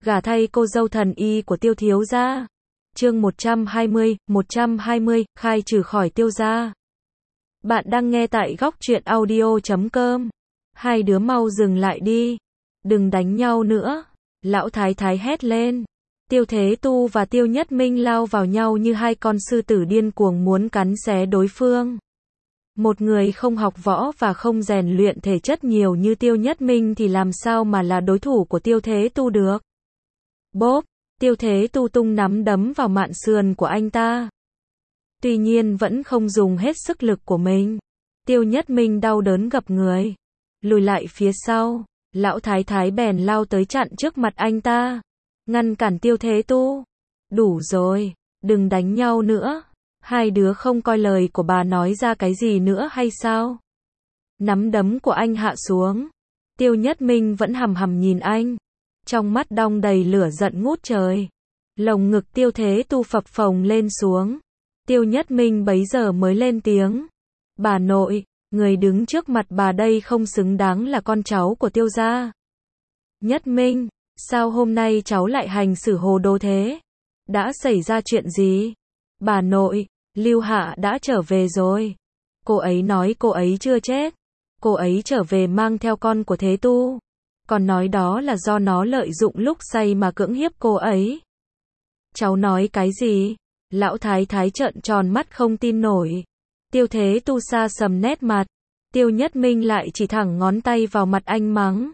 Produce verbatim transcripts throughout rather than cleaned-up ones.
gả thay cô dâu thần y của Tiêu thiếu gia. Chương một trăm hai mươi, một trăm hai mươi, khai trừ khỏi Tiêu gia. Bạn đang nghe tại góc truyện audio chấm com. Hai đứa mau dừng lại đi. Đừng đánh nhau nữa. Lão thái thái hét lên. Tiêu Thế Tu và Tiêu Nhất Minh lao vào nhau như hai con sư tử điên cuồng muốn cắn xé đối phương. Một người không học võ và không rèn luyện thể chất nhiều như Tiêu Nhất Minh thì làm sao mà là đối thủ của Tiêu Thế Tu được. Bốp, Tiêu Thế Tu tung nắm đấm vào mạn sườn của anh ta. Tuy nhiên vẫn không dùng hết sức lực của mình. Tiêu Nhất Minh đau đớn gập người. Lùi lại phía sau, lão thái thái bèn lao tới chặn trước mặt anh ta. Ngăn cản Tiêu Thế Tu. Đủ rồi, đừng đánh nhau nữa. Hai đứa không coi lời của bà nói ra cái gì nữa hay sao? Nắm đấm của anh hạ xuống. Tiêu Nhất Minh vẫn hằm hằm nhìn anh. Trong mắt đong đầy lửa giận ngút trời. Lồng ngực Tiêu Thế Tu phập phồng lên xuống. Tiêu Nhất Minh bấy giờ mới lên tiếng. Bà nội, người đứng trước mặt bà đây không xứng đáng là con cháu của Tiêu gia. Nhất Minh, sao hôm nay cháu lại hành xử hồ đồ thế? Đã xảy ra chuyện gì? Bà nội, Lưu Hạ đã trở về rồi. Cô ấy nói cô ấy chưa chết. Cô ấy trở về mang theo con của Thế Tu. Còn nói đó là do nó lợi dụng lúc say mà cưỡng hiếp cô ấy. Cháu nói cái gì? Lão thái thái trợn tròn mắt không tin nổi. Tiêu Thế Tu sa sầm nét mặt. Tiêu Nhất Minh lại chỉ thẳng ngón tay vào mặt anh mắng.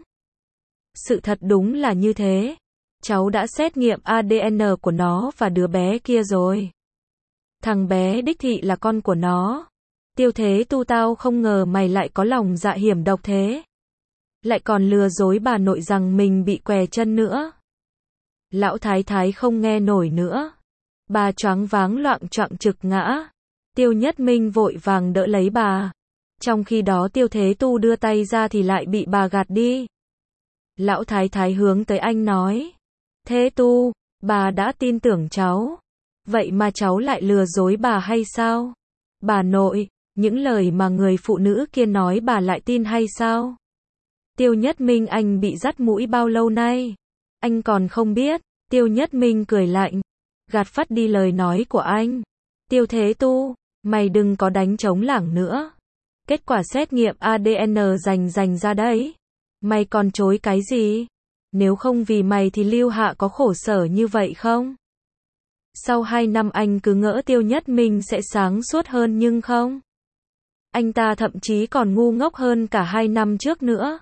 Sự thật đúng là như thế. Cháu đã xét nghiệm a đê en của nó và đứa bé kia rồi. Thằng bé đích thị là con của nó. Tiêu Thế Tu, tao không ngờ mày lại có lòng dạ hiểm độc thế. Lại còn lừa dối bà nội rằng mình bị què chân nữa. Lão thái thái không nghe nổi nữa. Bà choáng váng loạng choạng trực ngã. Tiêu Nhất Minh vội vàng đỡ lấy bà. Trong khi đó Tiêu Thế Tu đưa tay ra thì lại bị bà gạt đi. Lão thái thái hướng tới anh nói. Thế Tu, bà đã tin tưởng cháu. Vậy mà cháu lại lừa dối bà hay sao? Bà nội, những lời mà người phụ nữ kia nói bà lại tin hay sao? Tiêu Nhất Minh, anh bị dắt mũi bao lâu nay? Anh còn không biết. Tiêu Nhất Minh cười lạnh. Gạt phắt đi lời nói của anh. Tiêu Thế Tu, mày đừng có đánh trống lảng nữa. Kết quả xét nghiệm a đê en rành rành ra đấy. Mày còn chối cái gì? Nếu không vì mày thì Lưu Hạ có khổ sở như vậy không? Sau hai năm anh cứ ngỡ Tiêu Nhất Minh sẽ sáng suốt hơn nhưng không. Anh ta thậm chí còn ngu ngốc hơn cả hai năm trước nữa.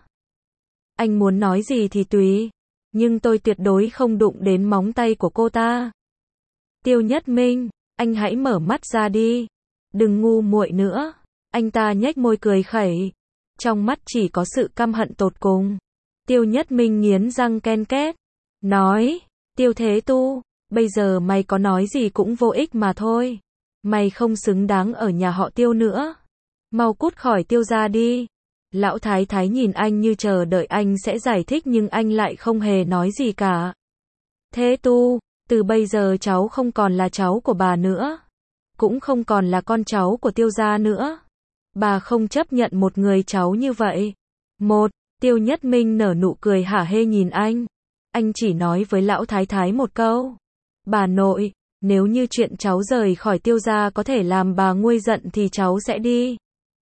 Anh muốn nói gì thì tùy. Nhưng tôi tuyệt đối không đụng đến móng tay của cô ta. Tiêu Nhất Minh, anh hãy mở mắt ra đi. Đừng ngu muội nữa. Anh ta nhếch môi cười khẩy. Trong mắt chỉ có sự căm hận tột cùng. Tiêu Nhất Minh nghiến răng ken két. Nói, Tiêu Thế Tu, bây giờ mày có nói gì cũng vô ích mà thôi. Mày không xứng đáng ở nhà họ Tiêu nữa. Mau cút khỏi Tiêu gia đi. Lão thái thái nhìn anh như chờ đợi anh sẽ giải thích nhưng anh lại không hề nói gì cả. Thế Tu, từ bây giờ cháu không còn là cháu của bà nữa. Cũng không còn là con cháu của Tiêu gia nữa. Bà không chấp nhận một người cháu như vậy. Một, Tiêu Nhất Minh nở nụ cười hả hê nhìn anh. Anh chỉ nói với lão thái thái một câu. Bà nội, nếu như chuyện cháu rời khỏi Tiêu gia có thể làm bà nguôi giận thì cháu sẽ đi.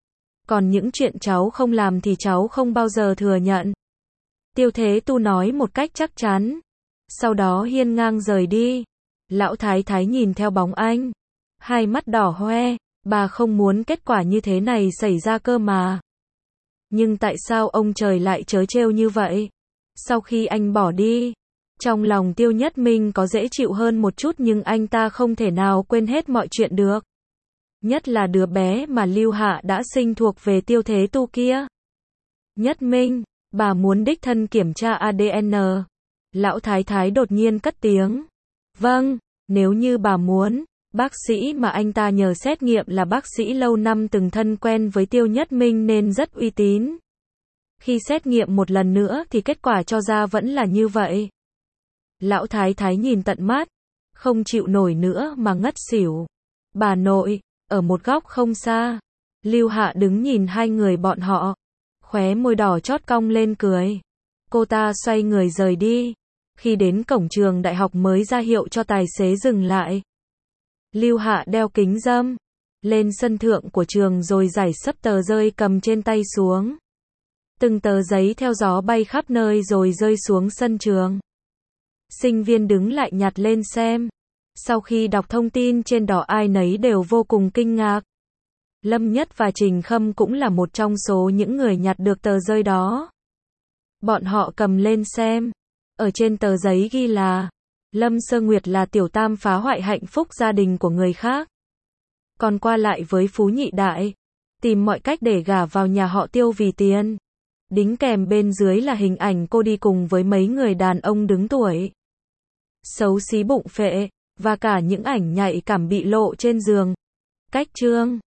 Còn những chuyện cháu không làm thì cháu không bao giờ thừa nhận. Tiêu Thế Tu nói một cách chắc chắn. Sau đó hiên ngang rời đi. Lão thái thái nhìn theo bóng anh. Hai mắt đỏ hoe. Bà không muốn kết quả như thế này xảy ra cơ mà. Nhưng tại sao ông trời lại trớ trêu như vậy? Sau khi anh bỏ đi, trong lòng Tiêu Nhất Minh có dễ chịu hơn một chút nhưng anh ta không thể nào quên hết mọi chuyện được. Nhất là đứa bé mà Lưu Hạ đã sinh thuộc về Tiêu Thế Tu kia. Nhất Minh, bà muốn đích thân kiểm tra a đê en. Lão thái thái đột nhiên cất tiếng. Vâng, nếu như bà muốn. Bác sĩ mà anh ta nhờ xét nghiệm là bác sĩ lâu năm từng thân quen với Tiêu Nhất Minh nên rất uy tín. Khi xét nghiệm một lần nữa thì kết quả cho ra vẫn là như vậy. Lão thái thái nhìn tận mắt, không chịu nổi nữa mà ngất xỉu. Bà nội, ở một góc không xa, Lưu Hạ đứng nhìn hai người bọn họ, khóe môi đỏ chót cong lên cười. Cô ta xoay người rời đi. Khi đến cổng trường đại học mới ra hiệu cho tài xế dừng lại. Lưu Hạ đeo kính râm, lên sân thượng của trường rồi rải sấp tờ rơi cầm trên tay xuống. Từng tờ giấy theo gió bay khắp nơi rồi rơi xuống sân trường. Sinh viên đứng lại nhặt lên xem. Sau khi đọc thông tin trên đó ai nấy đều vô cùng kinh ngạc. Lâm Nhất và Trình Khâm cũng là một trong số những người nhặt được tờ rơi đó. Bọn họ cầm lên xem. Ở trên tờ giấy ghi là Lâm Sơ Nguyệt là tiểu tam phá hoại hạnh phúc gia đình của người khác. Còn qua lại với Phú Nhị Đại. Tìm mọi cách để gả vào nhà họ Tiêu vì tiền. Đính kèm bên dưới là hình ảnh cô đi cùng với mấy người đàn ông đứng tuổi. Xấu xí bụng phệ. Và cả những ảnh nhạy cảm bị lộ trên giường. Cách chương